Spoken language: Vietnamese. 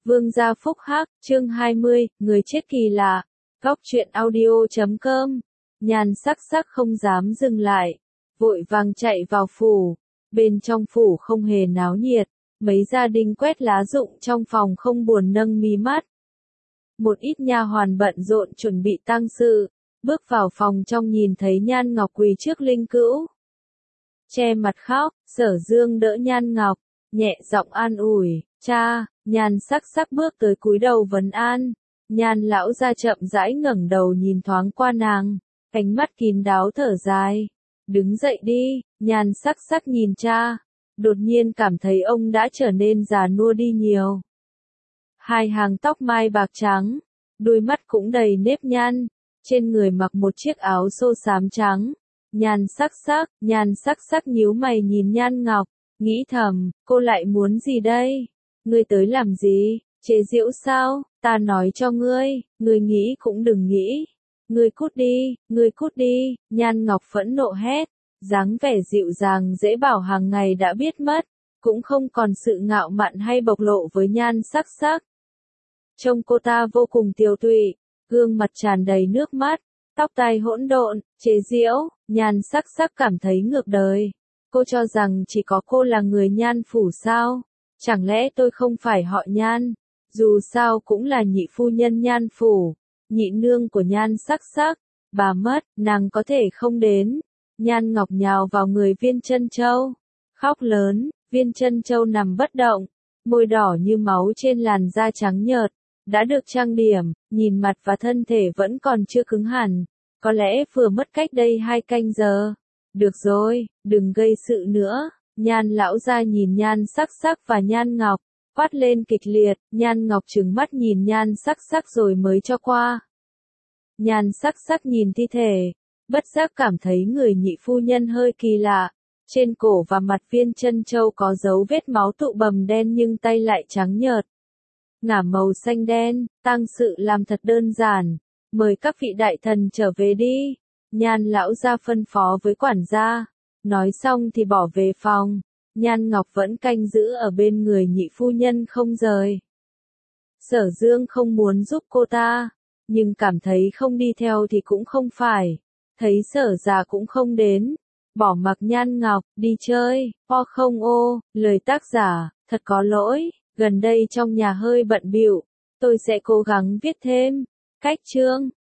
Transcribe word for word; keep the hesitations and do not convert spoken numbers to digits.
Vương gia phúc hắc, chương hai mươi, người chết kỳ lạ. Góc truyện audio chấm com. Nhan sắc sắc không dám dừng lại, vội vàng chạy vào phủ. Bên trong phủ không hề náo nhiệt, mấy gia đình quét lá rụng trong phòng không buồn nâng mí mắt. Một ít nha hoàn bận rộn chuẩn bị tang sự, bước vào phòng trong nhìn thấy Nhan Ngọc quỳ trước linh cữu. Che mặt khóc, Sở Dương đỡ Nhan Ngọc, nhẹ giọng an ủi, cha. Nhan sắc sắc bước tới cúi đầu vấn an. Nhan lão gia chậm rãi ngẩng đầu nhìn thoáng qua nàng, ánh mắt kín đáo thở dài. Đứng dậy đi. Nhan sắc sắc nhìn cha, đột nhiên cảm thấy ông đã trở nên già nua đi nhiều. Hai hàng tóc mai bạc trắng, đôi mắt cũng đầy nếp nhăn, trên người mặc một chiếc áo xô xám trắng. Nhan sắc sắc, nhan sắc sắc nhíu mày nhìn Nhan Ngọc, nghĩ thầm, cô lại muốn gì đây? Ngươi tới làm gì? Chế giễu sao? Ta nói cho ngươi, ngươi nghĩ cũng đừng nghĩ. Ngươi cút đi, ngươi cút đi. Nhan Ngọc phẫn nộ hét, dáng vẻ dịu dàng dễ bảo hàng ngày đã biết mất, cũng không còn sự ngạo mạn hay bộc lộ với Nhan sắc sắc. Trông cô ta vô cùng tiều tụy, gương mặt tràn đầy nước mắt, tóc tai hỗn độn, chế giễu. Nhan sắc sắc cảm thấy ngược đời. Cô cho rằng chỉ có cô là người Nhan phủ sao? Chẳng lẽ tôi không phải họ Nhan? Dù sao cũng là nhị phu nhân Nhan phủ, nhị nương của Nhan sắc sắc. Bà mất, nàng có thể không đến. Nhan Ngọc nhào vào người Viên Chân Châu, khóc lớn. Viên Chân Châu nằm bất động, môi đỏ như máu trên làn da trắng nhợt, đã được trang điểm, nhìn mặt và thân thể vẫn còn chưa cứng hẳn, có lẽ vừa mất cách đây hai canh giờ. Được rồi, đừng gây sự nữa. Nhan lão gia nhìn Nhan sắc sắc và Nhan Ngọc, quát lên kịch liệt. Nhan Ngọc trừng mắt nhìn Nhan sắc sắc rồi mới cho qua. Nhan sắc sắc nhìn thi thể, bất giác cảm thấy người nhị phu nhân hơi kỳ lạ. Trên cổ và mặt Viên Chân Châu có dấu vết máu tụ bầm đen nhưng tay lại trắng nhợt, ngả màu xanh đen. Tang sự làm thật đơn giản, mời các vị đại thần trở về đi. Nhan lão gia phân phó với quản gia. Nói xong thì bỏ về phòng. Nhan Ngọc vẫn canh giữ ở bên người nhị phu nhân không rời. Sở Dương không muốn giúp cô ta, nhưng cảm thấy không đi theo thì cũng không phải. Thấy Sở già cũng không đến, bỏ mặc Nhan Ngọc đi chơi. O không ô, lời tác giả, thật có lỗi, gần đây trong nhà hơi bận bịu, tôi sẽ cố gắng viết thêm. Cách chương